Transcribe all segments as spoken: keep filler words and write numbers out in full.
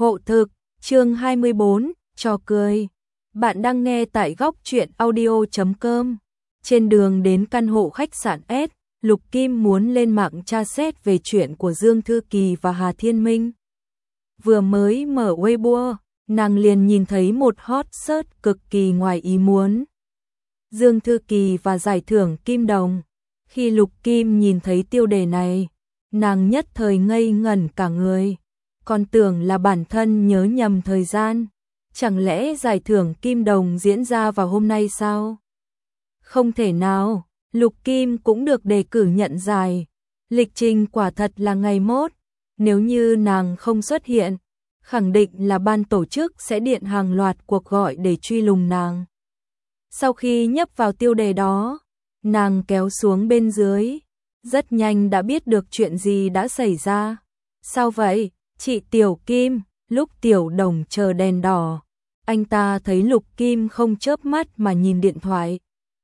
Hộ thực, chương hai mươi bốn, trò cười. Bạn đang nghe tại góc truyện audio chấm com. Trên đường đến căn hộ khách sạn S, Lục Kim muốn lên mạng tra xét về chuyện của Dương Thư Kỳ và Hà Thiên Minh. Vừa mới mở Weibo, nàng liền nhìn thấy một hot search cực kỳ ngoài ý muốn. Dương Thư Kỳ và giải thưởng Kim Đồng. Khi Lục Kim nhìn thấy tiêu đề này, nàng nhất thời ngây ngẩn cả người. Còn tưởng là bản thân nhớ nhầm thời gian. Chẳng lẽ giải thưởng Kim Đồng diễn ra vào hôm nay sao? Không thể nào, Lục Kim cũng được đề cử nhận giải. Lịch trình quả thật là ngày mốt. Nếu như nàng không xuất hiện, khẳng định là ban tổ chức sẽ điện hàng loạt cuộc gọi để truy lùng nàng. Sau khi nhấp vào tiêu đề đó, nàng kéo xuống bên dưới. Rất nhanh đã biết được chuyện gì đã xảy ra. Sao vậy? Chị Tiểu Kim, lúc Tiểu Đồng chờ đèn đỏ, anh ta thấy Lục Kim không chớp mắt mà nhìn điện thoại.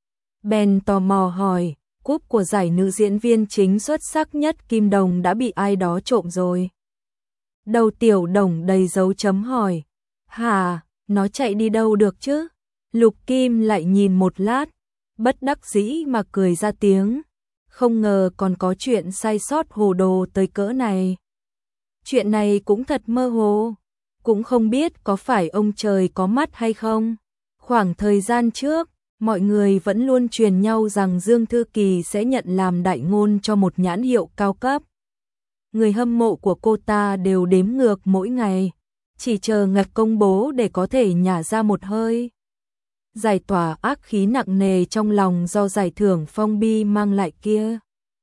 Bèn tò mò hỏi, cúp của giải nữ diễn viên chính xuất sắc nhất Kim Đồng đã bị ai đó trộm rồi. Đầu Tiểu Đồng đầy dấu chấm hỏi, hả, nó chạy đi đâu được chứ? Lục Kim lại nhìn một lát, bất đắc dĩ mà cười ra tiếng, không ngờ còn có chuyện sai sót hồ đồ tới cỡ này. Chuyện này cũng thật mơ hồ, cũng không biết có phải ông trời có mắt hay không. Khoảng thời gian trước, mọi người vẫn luôn truyền nhau rằng Dương Thư Kỳ sẽ nhận làm đại ngôn cho một nhãn hiệu cao cấp. Người hâm mộ của cô ta đều đếm ngược mỗi ngày, chỉ chờ ngạch công bố để có thể nhả ra một hơi. Giải tỏa ác khí nặng nề trong lòng do giải thưởng Phong Bi mang lại kia.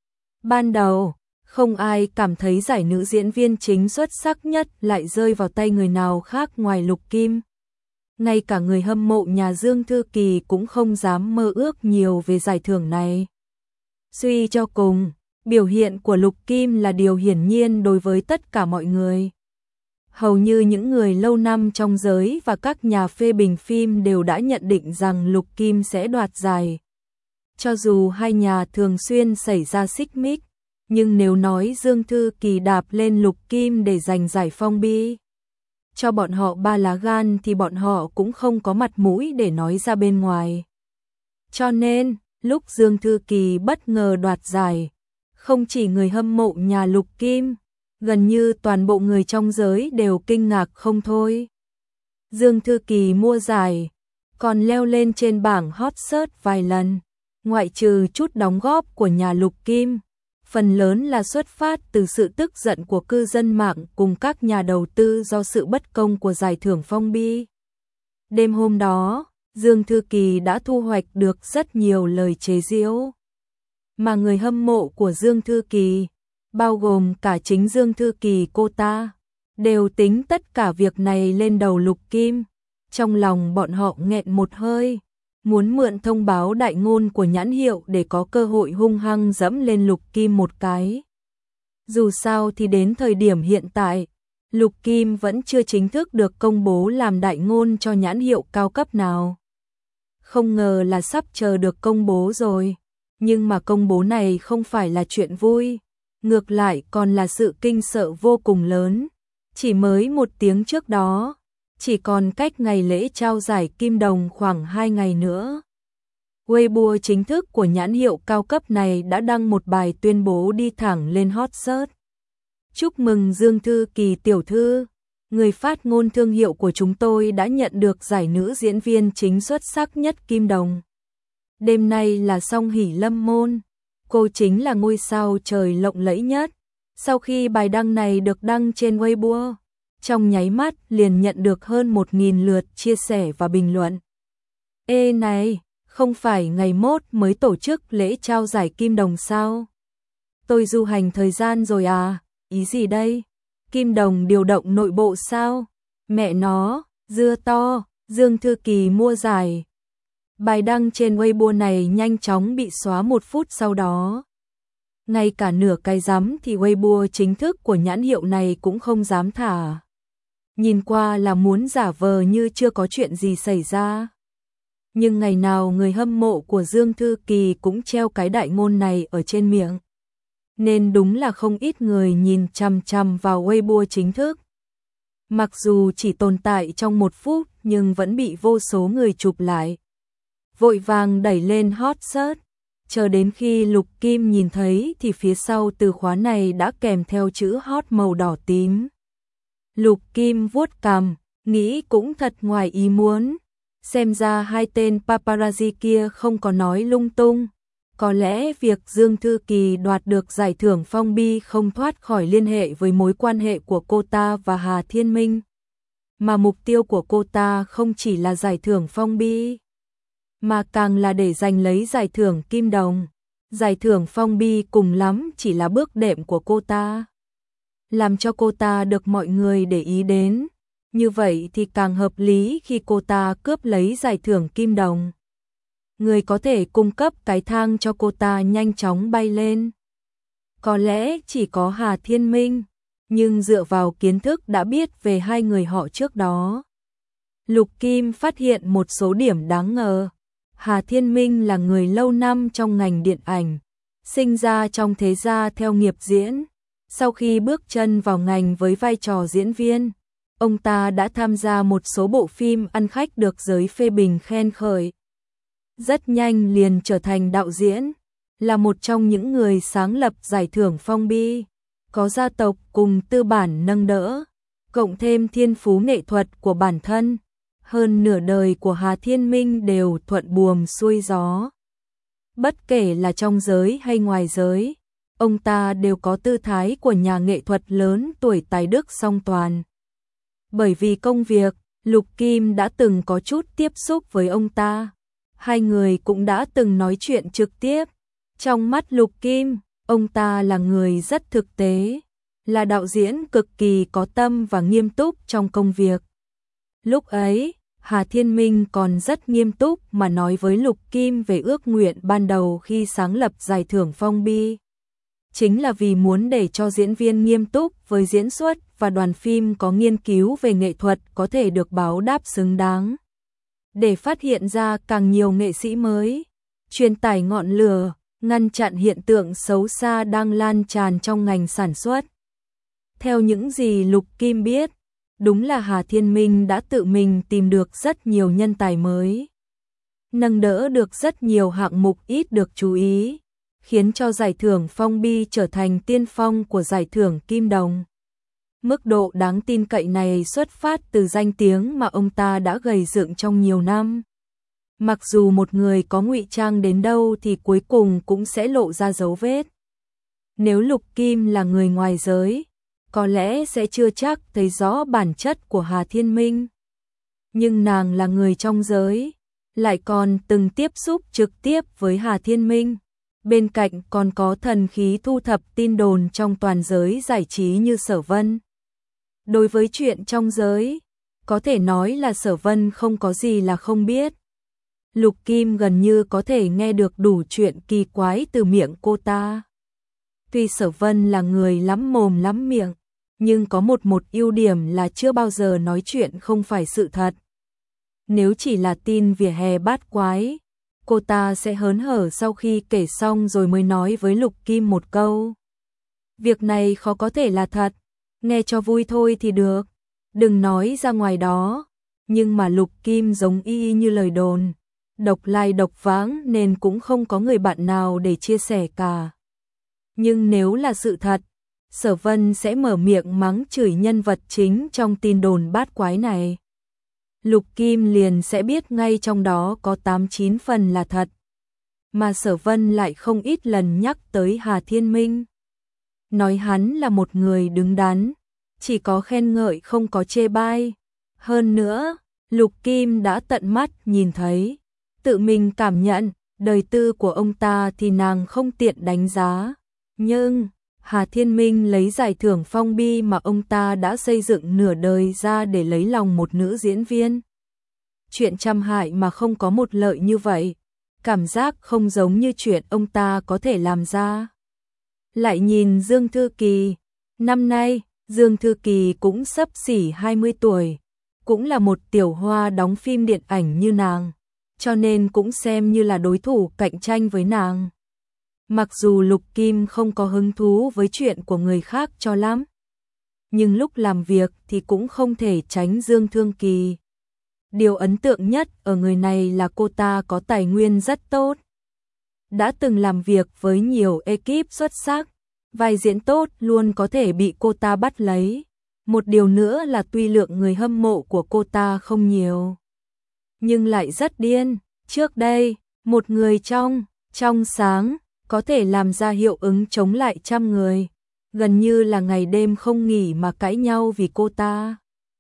Ban đầu, không ai cảm thấy giải nữ diễn viên chính xuất sắc nhất lại rơi vào tay người nào khác ngoài Lục Kim. Ngay cả người hâm mộ nhà Dương Thư Kỳ cũng không dám mơ ước nhiều về giải thưởng này. Suy cho cùng, biểu hiện của Lục Kim là điều hiển nhiên đối với tất cả mọi người. Hầu như những người lâu năm trong giới và các nhà phê bình phim đều đã nhận định rằng Lục Kim sẽ đoạt giải. Cho dù hai nhà thường xuyên xảy ra xích mích, nhưng nếu nói Dương Thư Kỳ đạp lên Lục Kim để giành giải Phong Bi, cho bọn họ ba lá gan thì bọn họ cũng không có mặt mũi để nói ra bên ngoài. Cho nên, lúc Dương Thư Kỳ bất ngờ đoạt giải, không chỉ người hâm mộ nhà Lục Kim, gần như toàn bộ người trong giới đều kinh ngạc không thôi. Dương Thư Kỳ mua giải, còn leo lên trên bảng hot search vài lần, ngoại trừ chút đóng góp của nhà Lục Kim. Phần lớn là xuất phát từ sự tức giận của cư dân mạng cùng các nhà đầu tư do sự bất công của giải thưởng Phong Bi. Đêm hôm đó, Dương Thư Kỳ đã thu hoạch được rất nhiều lời chế giễu. Mà người hâm mộ của Dương Thư Kỳ, bao gồm cả chính Dương Thư Kỳ cô ta, đều tính tất cả việc này lên đầu Lục Kim. Trong lòng bọn họ nghẹn một hơi, muốn mượn thông báo đại ngôn của nhãn hiệu để có cơ hội hung hăng dẫm lên Lục Kim một cái. Dù sao thì đến thời điểm hiện tại, Lục Kim vẫn chưa chính thức được công bố làm đại ngôn cho nhãn hiệu cao cấp nào. Không ngờ là sắp chờ được công bố rồi, nhưng mà công bố này không phải là chuyện vui, ngược lại còn là sự kinh sợ vô cùng lớn. Chỉ mới một tiếng trước đó, chỉ còn cách ngày lễ trao giải Kim Đồng khoảng hai ngày nữa, Weibo chính thức của nhãn hiệu cao cấp này đã đăng một bài tuyên bố đi thẳng lên hot search. Chúc mừng Dương Thư Kỳ tiểu thư, người phát ngôn thương hiệu của chúng tôi đã nhận được giải nữ diễn viên chính xuất sắc nhất Kim Đồng. Đêm nay là song hỷ lâm môn, cô chính là ngôi sao trời lộng lẫy nhất. Sau khi bài đăng này được đăng trên Weibo, trong nháy mắt liền nhận được hơn một nghìn lượt chia sẻ và bình luận. Ê này, không phải ngày mốt mới tổ chức lễ trao giải Kim Đồng sao? Tôi du hành thời gian rồi à? Ý gì đây? Kim Đồng điều động nội bộ sao? Mẹ nó, dưa to, Dương Thư Kỳ mua giải. Bài đăng trên Weibo này nhanh chóng bị xóa một phút sau đó. Ngay cả nửa cái dám thì Weibo chính thức của nhãn hiệu này cũng không dám thả. Nhìn qua là muốn giả vờ như chưa có chuyện gì xảy ra. Nhưng ngày nào người hâm mộ của Dương Thư Kỳ cũng treo cái đại ngôn này ở trên miệng. Nên đúng là không ít người nhìn chằm chằm vào Weibo chính thức. Mặc dù chỉ tồn tại trong một phút nhưng vẫn bị vô số người chụp lại. Vội vàng đẩy lên hot search. Chờ đến khi Lục Kim nhìn thấy thì phía sau từ khóa này đã kèm theo chữ hot màu đỏ tím. Lục Kim vuốt cằm, nghĩ cũng thật ngoài ý muốn. Xem ra hai tên paparazzi kia không có nói lung tung. Có lẽ việc Dương Thư Kỳ đoạt được giải thưởng Phong Bi không thoát khỏi liên hệ với mối quan hệ của cô ta và Hà Thiên Minh. Mà mục tiêu của cô ta không chỉ là giải thưởng Phong Bi, mà càng là để giành lấy giải thưởng Kim Đồng. Giải thưởng Phong Bi cùng lắm chỉ là bước đệm của cô ta, làm cho cô ta được mọi người để ý đến. Như vậy thì càng hợp lý khi cô ta cướp lấy giải thưởng Kim Đồng. Người có thể cung cấp cái thang cho cô ta nhanh chóng bay lên. Có lẽ chỉ có Hà Thiên Minh, nhưng dựa vào kiến thức đã biết về hai người họ trước đó, Lục Kim phát hiện một số điểm đáng ngờ. Hà Thiên Minh là người lâu năm trong ngành điện ảnh, sinh ra trong thế gia theo nghiệp diễn. Sau khi bước chân vào ngành với vai trò diễn viên, ông ta đã tham gia một số bộ phim ăn khách được giới phê bình khen khởi. Rất nhanh liền trở thành đạo diễn, là một trong những người sáng lập giải thưởng Phong Bi, có gia tộc cùng tư bản nâng đỡ, cộng thêm thiên phú nghệ thuật của bản thân. Hơn nửa đời của Hà Thiên Minh đều thuận buồm xuôi gió. Bất kể là trong giới hay ngoài giới, ông ta đều có tư thái của nhà nghệ thuật lớn tuổi tài đức song toàn. Bởi vì công việc, Lục Kim đã từng có chút tiếp xúc với ông ta. Hai người cũng đã từng nói chuyện trực tiếp. Trong mắt Lục Kim, ông ta là người rất thực tế, là đạo diễn cực kỳ có tâm và nghiêm túc trong công việc. Lúc ấy, Hà Thiên Minh còn rất nghiêm túc mà nói với Lục Kim về ước nguyện ban đầu khi sáng lập giải thưởng Phong Bi. Chính là vì muốn để cho diễn viên nghiêm túc với diễn xuất và đoàn phim có nghiên cứu về nghệ thuật có thể được báo đáp xứng đáng. Để phát hiện ra càng nhiều nghệ sĩ mới, truyền tải ngọn lửa, ngăn chặn hiện tượng xấu xa đang lan tràn trong ngành sản xuất. Theo những gì Lục Kim biết, đúng là Hà Thiên Minh đã tự mình tìm được rất nhiều nhân tài mới, nâng đỡ được rất nhiều hạng mục ít được chú ý, khiến cho giải thưởng Phong Bi trở thành tiên phong của giải thưởng Kim Đồng. Mức độ đáng tin cậy này xuất phát từ danh tiếng mà ông ta đã gầy dựng trong nhiều năm. Mặc dù một người có ngụy trang đến đâu thì cuối cùng cũng sẽ lộ ra dấu vết. Nếu Lục Kim là người ngoài giới, có lẽ sẽ chưa chắc thấy rõ bản chất của Hà Thiên Minh. Nhưng nàng là người trong giới, lại còn từng tiếp xúc trực tiếp với Hà Thiên Minh. Bên cạnh còn có thần khí thu thập tin đồn trong toàn giới giải trí như Sở Vân. Đối với chuyện trong giới, có thể nói là Sở Vân không có gì là không biết. Lục Kim gần như có thể nghe được đủ chuyện kỳ quái từ miệng cô ta. Tuy Sở Vân là người lắm mồm lắm miệng, nhưng có một một ưu điểm là chưa bao giờ nói chuyện không phải sự thật. Nếu chỉ là tin vỉa hè bát quái, cô ta sẽ hớn hở sau khi kể xong rồi mới nói với Lục Kim một câu. Việc này khó có thể là thật, nghe cho vui thôi thì được, đừng nói ra ngoài đó. Nhưng mà Lục Kim giống y như lời đồn, độc lai độc vãng nên cũng không có người bạn nào để chia sẻ cả. Nhưng nếu là sự thật, Sở Vân sẽ mở miệng mắng chửi nhân vật chính trong tin đồn bát quái này. Lục Kim liền sẽ biết ngay trong đó có tám chín phần là thật. Mà Sở Vân lại không ít lần nhắc tới Hà Thiên Minh, nói hắn là một người đứng đắn, chỉ có khen ngợi không có chê bai. Hơn nữa, Lục Kim đã tận mắt nhìn thấy, tự mình cảm nhận, đời tư của ông ta thì nàng không tiện đánh giá. Nhưng, Hà Thiên Minh lấy giải thưởng Phong Bi mà ông ta đã xây dựng nửa đời ra để lấy lòng một nữ diễn viên. Chuyện trăm hại mà không có một lợi như vậy, cảm giác không giống như chuyện ông ta có thể làm ra. Lại nhìn Dương Thư Kỳ, năm nay, Dương Thư Kỳ cũng xấp xỉ hai mươi tuổi, cũng là một tiểu hoa đóng phim điện ảnh như nàng, cho nên cũng xem như là đối thủ cạnh tranh với nàng. Mặc dù Lục Kim không có hứng thú với chuyện của người khác cho lắm, nhưng lúc làm việc thì cũng không thể tránh Dương Thương Kỳ. Điều ấn tượng nhất ở người này là cô ta có tài nguyên rất tốt. Đã từng làm việc với nhiều ekip xuất sắc, vai diễn tốt luôn có thể bị cô ta bắt lấy. Một điều nữa là tuy lượng người hâm mộ của cô ta không nhiều, nhưng lại rất điên. Trước đây, một người trong, trong sáng, có thể làm ra hiệu ứng chống lại trăm người, gần như là ngày đêm không nghỉ mà cãi nhau vì cô ta.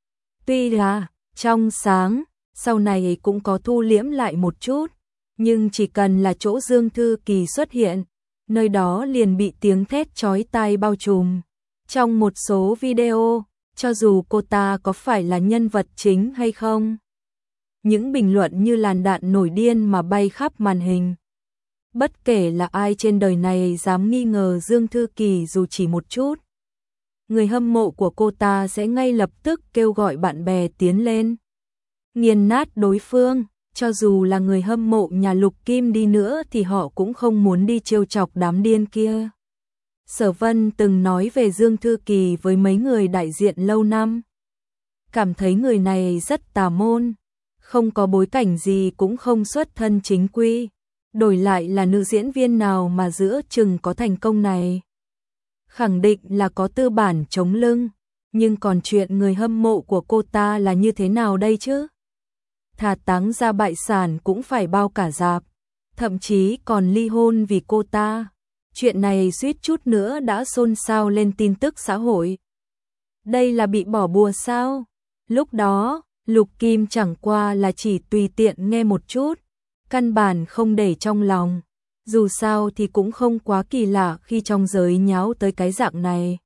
Tuy là trong sáng, sau này cũng có thu liễm lại một chút, nhưng chỉ cần là chỗ Dương Thư Kỳ xuất hiện, nơi đó liền bị tiếng thét chói tai bao trùm. Trong một số video, cho dù cô ta có phải là nhân vật chính hay không, những bình luận như làn đạn nổi điên mà bay khắp màn hình. Bất kể là ai trên đời này dám nghi ngờ Dương Thư Kỳ dù chỉ một chút, người hâm mộ của cô ta sẽ ngay lập tức kêu gọi bạn bè tiến lên, nghiền nát đối phương. Cho dù là người hâm mộ nhà Lục Kim đi nữa thì họ cũng không muốn đi trêu chọc đám điên kia. Sở Vân từng nói về Dương Thư Kỳ với mấy người đại diện lâu năm. Cảm thấy người này rất tà môn, không có bối cảnh gì cũng không xuất thân chính quy. Đổi lại là nữ diễn viên nào mà giữa chừng có thành công này, khẳng định là có tư bản chống lưng. Nhưng còn chuyện người hâm mộ của cô ta là như thế nào đây chứ? Thà táng ra bại sản cũng phải bao cả rạp, thậm chí còn ly hôn vì cô ta. Chuyện này suýt chút nữa đã xôn xao lên tin tức xã hội. Đây là bị bỏ bùa sao? Lúc đó, Lục Kim chẳng qua là chỉ tùy tiện nghe một chút, căn bản không để trong lòng. Dù sao thì cũng không quá kỳ lạ khi trong giới nháo tới cái dạng này.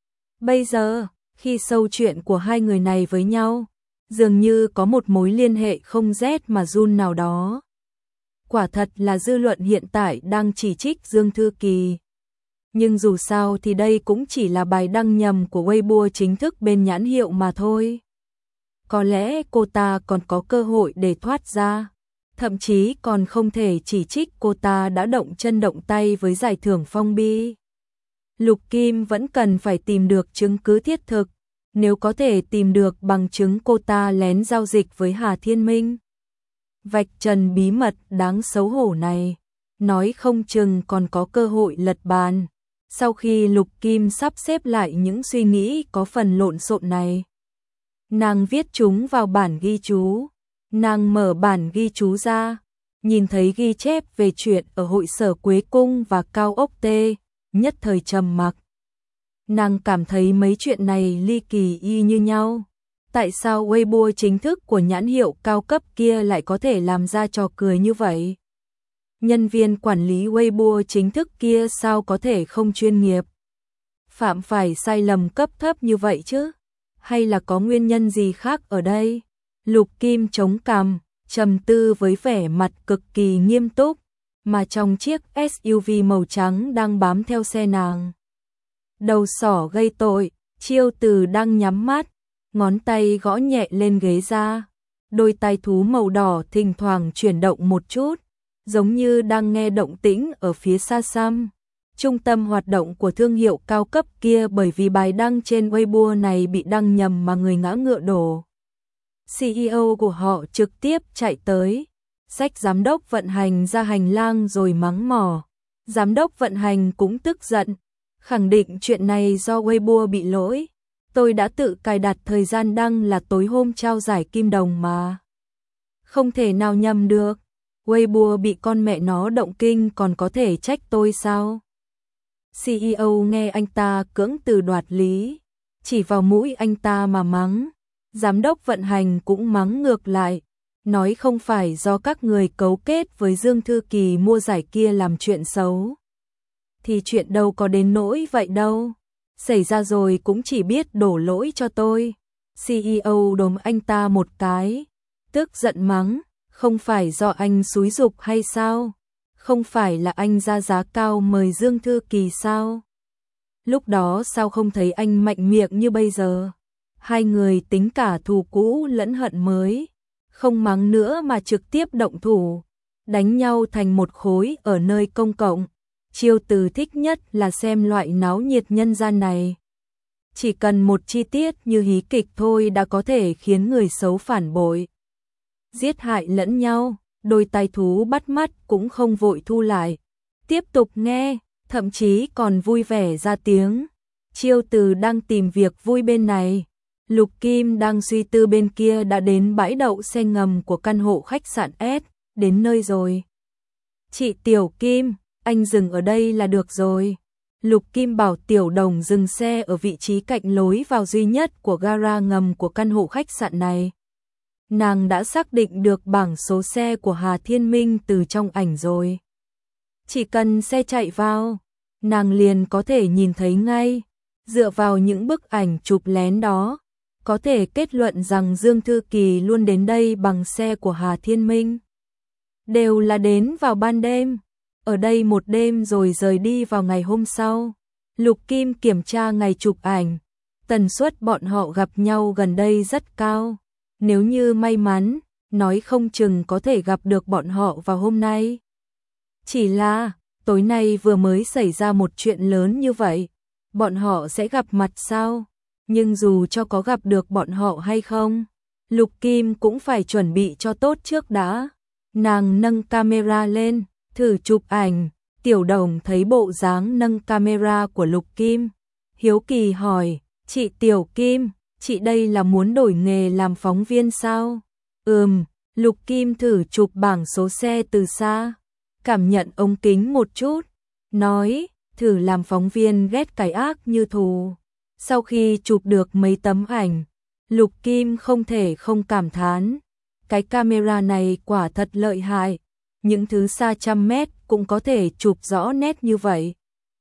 Bây giờ, khi sâu chuyện của hai người này với nhau, dường như có một mối liên hệ không rét mà run nào đó. Quả thật là dư luận hiện tại đang chỉ trích Dương Thư Kỳ. Nhưng dù sao thì đây cũng chỉ là bài đăng nhầm của Weibo chính thức bên nhãn hiệu mà thôi. Có lẽ cô ta còn có cơ hội để thoát ra. Thậm chí còn không thể chỉ trích cô ta đã động chân động tay với giải thưởng Phong Bi. Lục Kim vẫn cần phải tìm được chứng cứ thiết thực. Nếu có thể tìm được bằng chứng cô ta lén giao dịch với Hà Thiên Minh, vạch trần bí mật đáng xấu hổ này, nói không chừng còn có cơ hội lật bàn. Sau khi Lục Kim sắp xếp lại những suy nghĩ có phần lộn xộn này, nàng viết chúng vào bản ghi chú. Nàng mở bản ghi chú ra, nhìn thấy ghi chép về chuyện ở hội sở Quế Cung và Cao Ốc T, nhất thời trầm mặc. Nàng cảm thấy mấy chuyện này ly kỳ y như nhau. Tại sao Weibo chính thức của nhãn hiệu cao cấp kia lại có thể làm ra trò cười như vậy? Nhân viên quản lý Weibo chính thức kia sao có thể không chuyên nghiệp? Phạm phải sai lầm cấp thấp như vậy chứ? Hay là có nguyên nhân gì khác ở đây? Lục Kim chống cằm, trầm tư với vẻ mặt cực kỳ nghiêm túc, mà trong chiếc ét u vê màu trắng đang bám theo xe nàng. Đầu sỏ gây tội, Chiêu Từ đang nhắm mắt, ngón tay gõ nhẹ lên ghế da, đôi tai thú màu đỏ thỉnh thoảng chuyển động một chút, giống như đang nghe động tĩnh ở phía xa xăm. Trung tâm hoạt động của thương hiệu cao cấp kia bởi vì bài đăng trên Weibo này bị đăng nhầm mà người ngã ngựa đổ. xê e ô của họ trực tiếp chạy tới, xách giám đốc vận hành ra hành lang rồi mắng mỏ. Giám đốc vận hành cũng tức giận, khẳng định chuyện này do Weibo bị lỗi. Tôi đã tự cài đặt thời gian đăng là tối hôm trao giải kim đồng mà. Không thể nào nhầm được. Weibo bị con mẹ nó động kinh còn có thể trách tôi sao? xê e ô nghe anh ta cưỡng từ đoạt lý, chỉ vào mũi anh ta mà mắng. Giám đốc vận hành cũng mắng ngược lại, nói không phải do các người cấu kết với Dương Thư Kỳ mua giải kia làm chuyện xấu. Thì chuyện đâu có đến nỗi vậy đâu. Xảy ra rồi cũng chỉ biết đổ lỗi cho tôi. xê e ô đốm anh ta một cái, tức giận mắng, không phải do anh xúi giục hay sao? Không phải là anh ra giá cao mời Dương Thư Kỳ sao? Lúc đó sao không thấy anh mạnh miệng như bây giờ? Hai người tính cả thù cũ lẫn hận mới, không mắng nữa mà trực tiếp động thủ, đánh nhau thành một khối ở nơi công cộng. Chiêu Từ thích nhất là xem loại náo nhiệt nhân gian này. Chỉ cần một chi tiết như hí kịch thôi đã có thể khiến người xấu phản bội, giết hại lẫn nhau. Đôi tai thú bắt mắt cũng không vội thu lại, tiếp tục nghe, thậm chí còn vui vẻ ra tiếng. Chiêu Từ đang tìm việc vui bên này, Lục Kim đang suy tư bên kia đã đến bãi đậu xe ngầm của căn hộ khách sạn S, đến nơi rồi. Chị Tiểu Kim, anh dừng ở đây là được rồi. Lục Kim bảo Tiểu Đồng dừng xe ở vị trí cạnh lối vào duy nhất của gara ngầm của căn hộ khách sạn này. Nàng đã xác định được bảng số xe của Hà Thiên Minh từ trong ảnh rồi. Chỉ cần xe chạy vào, nàng liền có thể nhìn thấy ngay. Dựa vào những bức ảnh chụp lén đó, có thể kết luận rằng Dương Thư Kỳ luôn đến đây bằng xe của Hà Thiên Minh. Đều là đến vào ban đêm, ở đây một đêm rồi rời đi vào ngày hôm sau. Lục Kim kiểm tra ngày chụp ảnh, tần suất bọn họ gặp nhau gần đây rất cao. Nếu như may mắn, nói không chừng có thể gặp được bọn họ vào hôm nay. Chỉ là, tối nay vừa mới xảy ra một chuyện lớn như vậy, bọn họ sẽ gặp mặt sao? Nhưng dù cho có gặp được bọn họ hay không, Lục Kim cũng phải chuẩn bị cho tốt trước đã. Nàng nâng camera lên, thử chụp ảnh. Tiểu Đồng thấy bộ dáng nâng camera của Lục Kim, hiếu kỳ hỏi, chị Tiểu Kim, chị đây là muốn đổi nghề làm phóng viên sao? Ừm, Lục Kim thử chụp bảng số xe từ xa, cảm nhận ống kính một chút, nói, thử làm phóng viên ghét cái ác như thù. Sau khi chụp được mấy tấm ảnh, Lục Kim không thể không cảm thán, cái camera này quả thật lợi hại, những thứ xa trăm mét cũng có thể chụp rõ nét như vậy.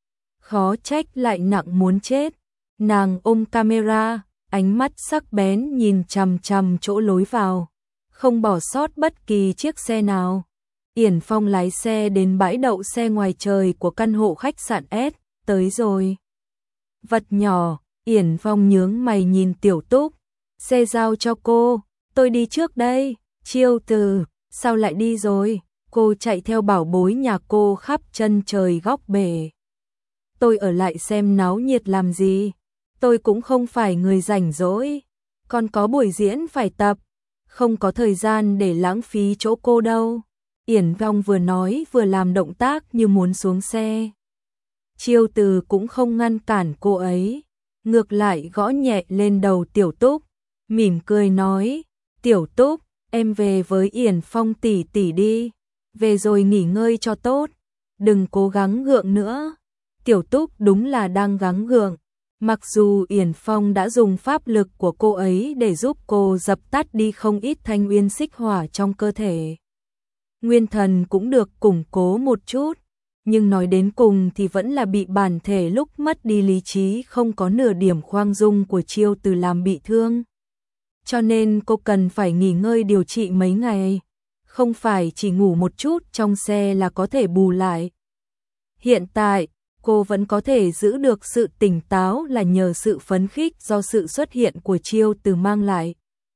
Khó trách lại nặng muốn chết. Nàng ôm camera, ánh mắt sắc bén nhìn chằm chằm chỗ lối vào, không bỏ sót bất kỳ chiếc xe nào. Yển Phong lái xe đến bãi đậu xe ngoài trời của căn hộ khách sạn S, tới rồi. Vật nhỏ, Yển Phong nhướng mày nhìn Tiểu Túc, xe giao cho cô, tôi đi trước đây. Chiêu Từ, sao lại đi rồi? Cô chạy theo bảo bối nhà cô khắp chân trời góc bể. Tôi ở lại xem náo nhiệt làm gì? Tôi cũng không phải người rảnh rỗi, còn có buổi diễn phải tập, không có thời gian để lãng phí chỗ cô đâu. Yển Phong vừa nói vừa làm động tác như muốn xuống xe. Chiêu Từ cũng không ngăn cản cô ấy, ngược lại gõ nhẹ lên đầu Tiểu Túc, mỉm cười nói, Tiểu Túc, em về với Yển Phong tỷ tỷ đi, về rồi nghỉ ngơi cho tốt, đừng cố gắng gượng nữa. Tiểu Túc đúng là đang gắng gượng, mặc dù Yển Phong đã dùng pháp lực của cô ấy để giúp cô dập tắt đi không ít thanh uyên xích hỏa trong cơ thể. Nguyên thần cũng được củng cố một chút, nhưng nói đến cùng thì vẫn là bị bản thể lúc mất đi lý trí không có nửa điểm khoan dung của Chiêu Từ làm bị thương. Cho nên cô cần phải nghỉ ngơi điều trị mấy ngày, không phải chỉ ngủ một chút trong xe là có thể bù lại. Hiện tại, cô vẫn có thể giữ được sự tỉnh táo là nhờ sự phấn khích do sự xuất hiện của Chiêu Từ mang lại.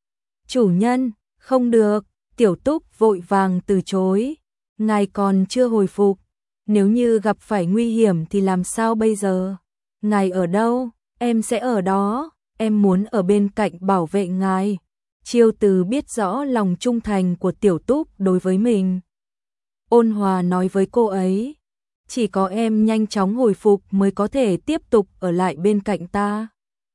Chủ nhân, không được, Tiểu Túc vội vàng từ chối, ngài còn chưa hồi phục, nếu như gặp phải nguy hiểm thì làm sao bây giờ? Ngài ở đâu? Em sẽ ở đó, em muốn ở bên cạnh bảo vệ ngài. Chiêu Từ biết rõ lòng trung thành của Tiểu Túc đối với mình. Ôn hòa nói với cô ấy, chỉ có em nhanh chóng hồi phục mới có thể tiếp tục ở lại bên cạnh ta.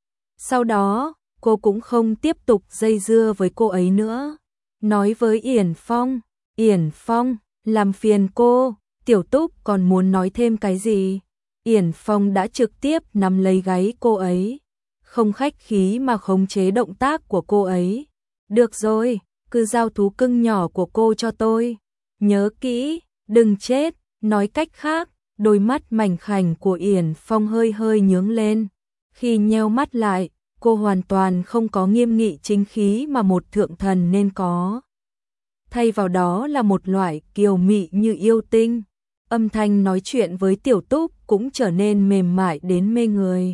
Sau đó, cô cũng không tiếp tục dây dưa với cô ấy nữa. Nói với Yển Phong, Yển Phong, làm phiền cô. Tiểu Túc còn muốn nói thêm cái gì? Yển Phong đã trực tiếp nắm lấy gáy cô ấy, không khách khí mà khống chế động tác của cô ấy. Được rồi, cứ giao thú cưng nhỏ của cô cho tôi. Nhớ kỹ, đừng chết. Nói cách khác, đôi mắt mảnh khảnh của Yển Phong hơi hơi nhướng lên. Khi nheo mắt lại, cô hoàn toàn không có nghiêm nghị chính khí mà một thượng thần nên có. Thay vào đó là một loại kiều mị như yêu tinh. Âm thanh nói chuyện với Tiểu Túc cũng trở nên mềm mại đến mê người.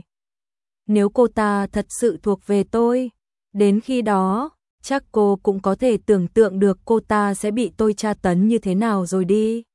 Nếu cô ta thật sự thuộc về tôi, đến khi đó, chắc cô cũng có thể tưởng tượng được cô ta sẽ bị tôi tra tấn như thế nào rồi đi.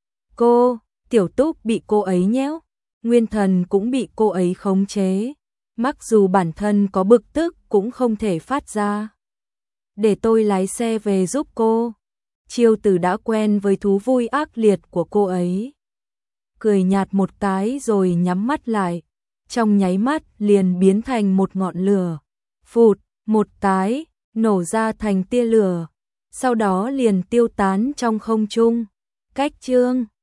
Cô, Tiểu Túc bị cô ấy nhéo, Nguyên Thần cũng bị cô ấy khống chế. Mặc dù bản thân có bực tức cũng không thể phát ra. Để tôi lái xe về giúp cô. Chiêu Tử đã quen với thú vui ác liệt của cô ấy. Cười nhạt một cái rồi nhắm mắt lại. Trong nháy mắt liền biến thành một ngọn lửa. Phụt, một cái, nổ ra thành tia lửa. Sau đó liền tiêu tán trong không trung. Cách chương